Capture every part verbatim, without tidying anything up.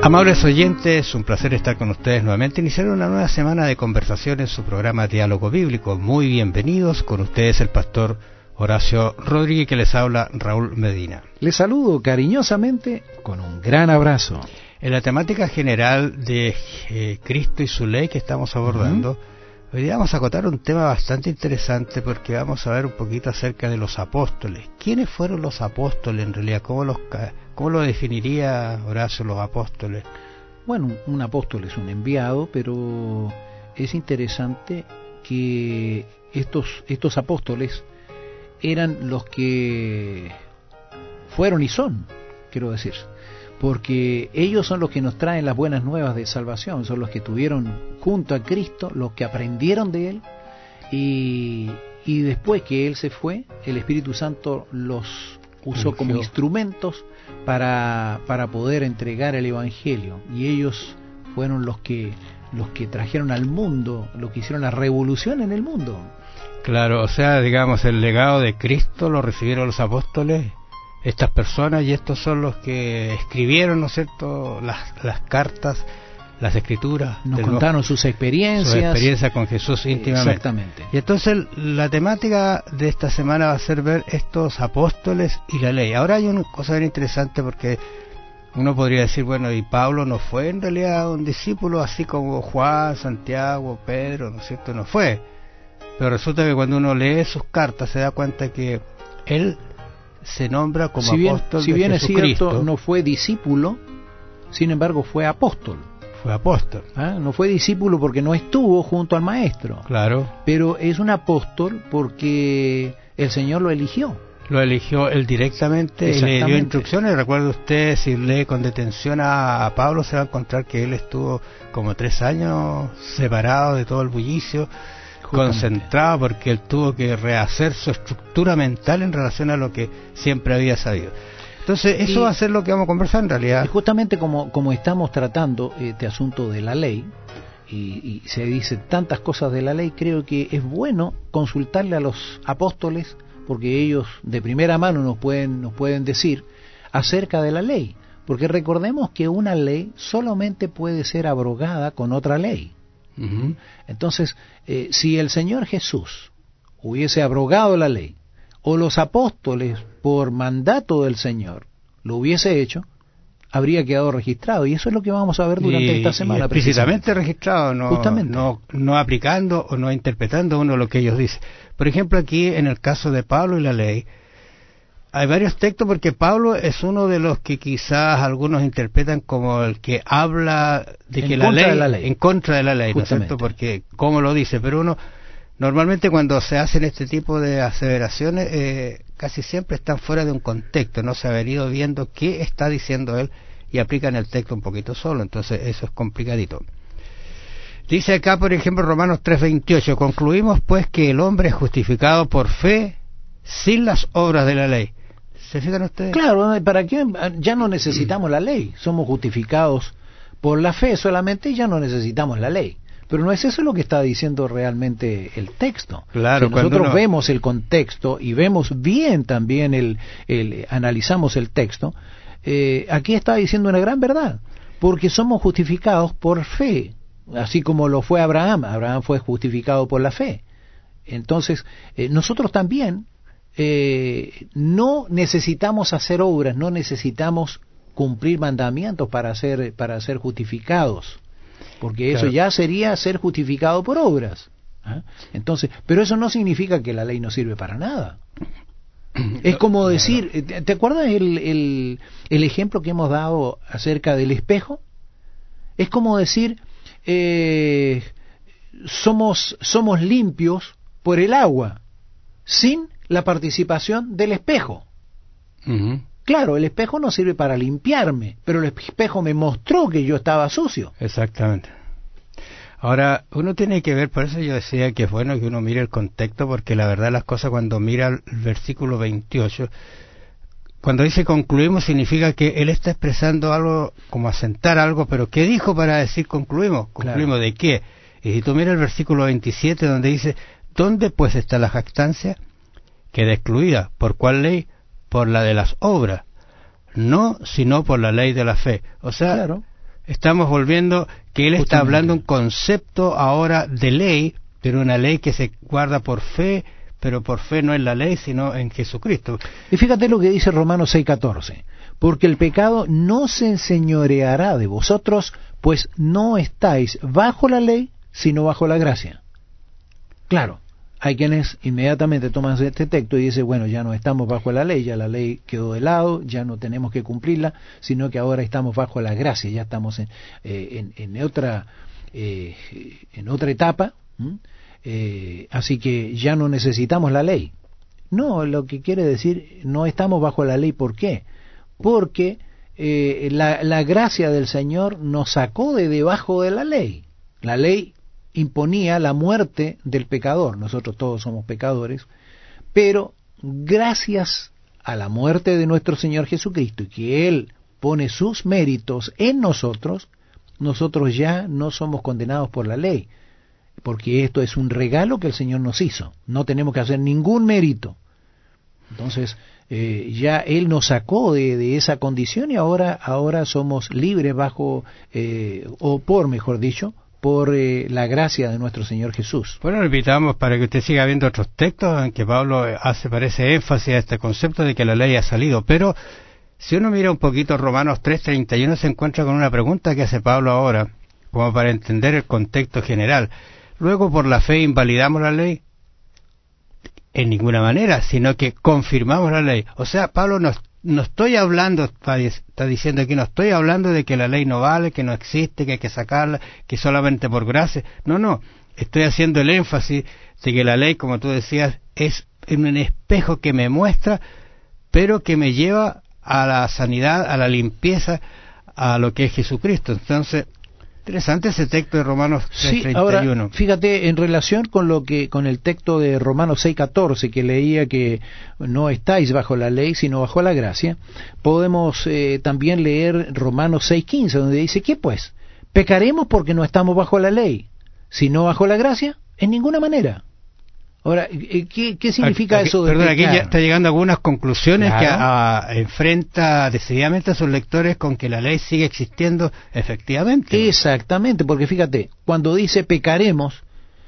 Amables oyentes, un placer estar con ustedes nuevamente, iniciar una nueva semana de conversación en su programa Diálogo Bíblico. Muy bienvenidos, con ustedes el pastor Horacio Rodríguez, que les habla Raúl Medina. Les saludo cariñosamente con un gran abrazo. En la temática general de eh, Cristo y su ley que estamos abordando, uh-huh. hoy día vamos a acotar un tema bastante interesante porque vamos a ver un poquito acerca de los apóstoles. ¿Quiénes fueron los apóstoles en realidad? ¿Cómo los cómo lo definiría Horacio los apóstoles? Bueno, un apóstol es un enviado, pero es interesante que estos estos apóstoles eran los que fueron y son, quiero decir, porque ellos son los que nos traen las buenas nuevas de salvación, son los que tuvieron junto a Cristo, los que aprendieron de Él, y, y después que Él se fue, el Espíritu Santo los usó como instrumentos para, para poder entregar el Evangelio, y ellos fueron los que, los que trajeron al mundo, los que hicieron la revolución en el mundo. Claro, o sea, digamos, el legado de Cristo lo recibieron los apóstoles, estas personas, y estos son los que escribieron, ¿no es cierto?, las, las cartas, las escrituras. Nos contaron nuevo, sus experiencias. Sus experiencias con Jesús íntimamente. Exactamente. Y entonces la temática de esta semana va a ser ver estos apóstoles y la ley. Ahora hay una cosa bien interesante porque uno podría decir, bueno, y Pablo no fue en realidad un discípulo así como Juan, Santiago, Pedro, ¿no es cierto?, no fue. Pero resulta que cuando uno lee sus cartas se da cuenta que él se nombra como si bien, apóstol si de bien Jesucristo. Es cierto, no fue discípulo, sin embargo fue apóstol. Fue apóstol. ¿Ah? No fue discípulo porque no estuvo junto al maestro. Claro. Pero es un apóstol porque el Señor lo eligió. Lo eligió él directamente y le dio instrucciones. Recuerde usted, si lee con detención a, a Pablo, se va a encontrar que él estuvo como tres años separado de todo el bullicio, concentrado, porque él tuvo que rehacer su estructura mental en relación a lo que siempre había sabido. Entonces eso y, va a ser lo que vamos a conversar en realidad. Y justamente como, como estamos tratando este asunto de la ley, y, y se dice tantas cosas de la ley, creo que es bueno consultarle a los apóstoles, porque ellos de primera mano nos pueden, nos pueden decir acerca de la ley, porque recordemos que una ley solamente puede ser abrogada con otra ley. Uh-huh. Entonces, eh, si el Señor Jesús hubiese abrogado la ley, o los apóstoles por mandato del Señor lo hubiese hecho, habría quedado registrado, y eso es lo que vamos a ver durante y, esta semana. Y explícitamente registrado, no, Justamente. no, no aplicando o no interpretando uno lo que ellos dicen. Por ejemplo, aquí en el caso de Pablo y la ley, hay varios textos, porque Pablo es uno de los que quizás algunos interpretan como el que habla de que la ley, la ley, en contra de la ley, ¿no es cierto? Porque cómo lo dice, pero uno normalmente cuando se hacen este tipo de aseveraciones eh, casi siempre están fuera de un contexto, no se ha venido viendo qué está diciendo él y aplican el texto un poquito solo, entonces eso es complicadito. Dice acá, por ejemplo, Romanos tres veintiocho, concluimos pues que el hombre es justificado por fe sin las obras de la ley. ¿Se fijan ustedes? Claro, ¿para qué? Ya no necesitamos la ley, somos justificados por la fe solamente, ya no necesitamos la ley. Pero no es eso lo que está diciendo realmente el texto. Claro, si nosotros uno... vemos el contexto y vemos bien también, el, el analizamos el texto, eh, aquí está diciendo una gran verdad, porque somos justificados por fe, así como lo fue Abraham. Abraham fue justificado por la fe. Entonces, eh, nosotros también eh, no necesitamos hacer obras, no necesitamos cumplir mandamientos para ser, para ser justificados. Porque eso claro. ya sería ser justificado por obras. ¿Ah? Entonces, pero eso no significa que la ley no sirve para nada. Es como decir, ¿te acuerdas el, el, el ejemplo que hemos dado acerca del espejo? Es como decir, eh, somos, somos limpios por el agua, sin la participación del espejo. Uh-huh. Claro, el espejo no sirve para limpiarme, pero el espejo me mostró que yo estaba sucio. Exactamente. Ahora, uno tiene que ver, por eso yo decía que es bueno que uno mire el contexto, porque la verdad las cosas, cuando mira el versículo veintiocho, cuando dice concluimos, significa que él está expresando algo, como asentar algo, pero ¿qué dijo para decir concluimos? ¿Concluimos claro. de qué? Y si tú miras el versículo veintisiete, donde dice, ¿dónde pues está la jactancia? Queda excluida. ¿Por cuál ley? Por la de las obras, no sino por la ley de la fe. O sea, claro. estamos volviendo que él Justamente. está hablando un concepto ahora de ley, pero una ley que se guarda por fe, pero por fe no en la ley, sino en Jesucristo. Y fíjate lo que dice Romanos seis catorce, porque el pecado no se enseñoreará de vosotros, pues no estáis bajo la ley, sino bajo la gracia. Claro, hay quienes inmediatamente toman este texto y dicen, bueno, ya no estamos bajo la ley, ya la ley quedó de lado, ya no tenemos que cumplirla, sino que ahora estamos bajo la gracia, ya estamos en, eh, en, en, otra, eh, en otra etapa, ¿m? Eh, así que ya no necesitamos la ley. No, lo que quiere decir, no estamos bajo la ley, ¿por qué? Porque eh, la, la gracia del Señor nos sacó de debajo de la ley. La ley imponía la muerte del pecador, nosotros todos somos pecadores, pero gracias a la muerte de nuestro Señor Jesucristo y que Él pone sus méritos en nosotros, nosotros ya no somos condenados por la ley, porque esto es un regalo que el Señor nos hizo, no tenemos que hacer ningún mérito. Entonces eh, ya Él nos sacó de, de esa condición y ahora, ahora somos libres bajo, eh, o por mejor dicho, por eh, la gracia de nuestro Señor Jesús. Bueno, lo invitamos para que usted siga viendo otros textos en que Pablo hace, parece énfasis a este concepto de que la ley ha salido, pero si uno mira un poquito Romanos tres treinta y uno se encuentra con una pregunta que hace Pablo ahora, como para entender el contexto general. Luego, por la fe invalidamos la ley, en ninguna manera, sino que confirmamos la ley. O sea, Pablo no, no estoy hablando, está, está diciendo aquí, no estoy hablando de que la ley no vale, que no existe, que hay que sacarla, que solamente por gracia. No, no, estoy haciendo el énfasis de que la ley, como tú decías, es un espejo que me muestra, pero que me lleva a la sanidad, a la limpieza, a lo que es Jesucristo. Entonces, interesante ese texto de Romanos tres treinta y uno. Sí, ahora, fíjate, en relación con lo que con el texto de Romanos seis catorce, que leía que no estáis bajo la ley, sino bajo la gracia, podemos eh, también leer Romanos seis quince, donde dice, ¿qué pues? ¿Pecaremos porque no estamos bajo la ley, sino bajo la gracia? En ninguna manera. Ahora, ¿qué, qué significa aquí, eso de perdón, pecar? aquí ya está llegando a algunas conclusiones, claro, que a, a, enfrenta decididamente a sus lectores con que la ley sigue existiendo efectivamente. Exactamente, porque fíjate, cuando dice pecaremos,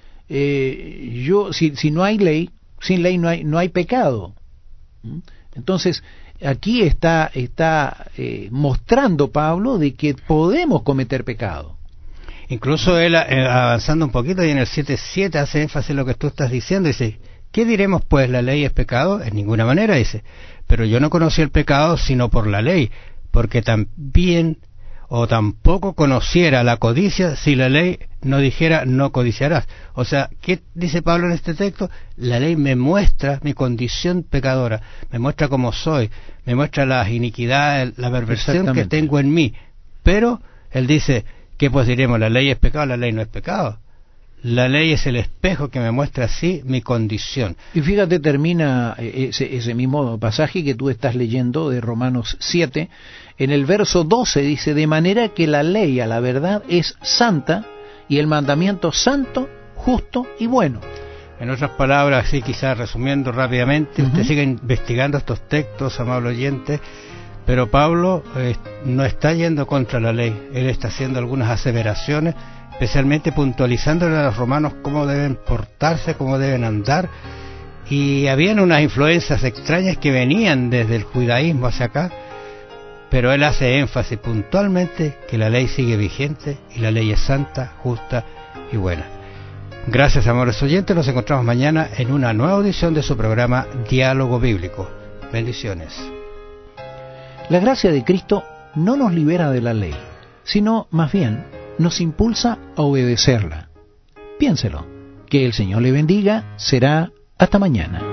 eh, yo si, si no hay ley, sin ley no hay, no hay pecado. Entonces, aquí está, está eh, mostrando Pablo de que podemos cometer pecado. Incluso él, eh, avanzando un poquito, y en el siete siete hace énfasis en lo que tú estás diciendo, dice, ¿qué diremos pues? ¿La ley es pecado? En ninguna manera, dice, pero yo no conocí el pecado sino por la ley, porque también o tampoco conociera la codicia si la ley no dijera no codiciarás. O sea, ¿qué dice Pablo en este texto? La ley me muestra mi condición pecadora, me muestra cómo soy, me muestra las iniquidades, la perversión que tengo en mí, pero él dice, ¿qué pues diremos? ¿La ley es pecado? La ley no es pecado. La ley es el espejo que me muestra así mi condición. Y fíjate, termina ese, ese mismo pasaje que tú estás leyendo de Romanos siete. En el verso doce dice, de manera que la ley a la verdad es santa y el mandamiento santo, justo y bueno. En otras palabras, así quizás resumiendo rápidamente, uh-huh. Usted sigue investigando estos textos, amable oyente, pero Pablo eh, no está yendo contra la ley, él está haciendo algunas aseveraciones, especialmente puntualizándole a los romanos cómo deben portarse, cómo deben andar, y habían unas influencias extrañas que venían desde el judaísmo hacia acá, pero él hace énfasis puntualmente que la ley sigue vigente y la ley es santa, justa y buena. Gracias, amores oyentes, nos encontramos mañana en una nueva audición de su programa Diálogo Bíblico. Bendiciones. La gracia de Cristo no nos libera de la ley, sino más bien nos impulsa a obedecerla. Piénselo. Que el Señor le bendiga. Será hasta mañana.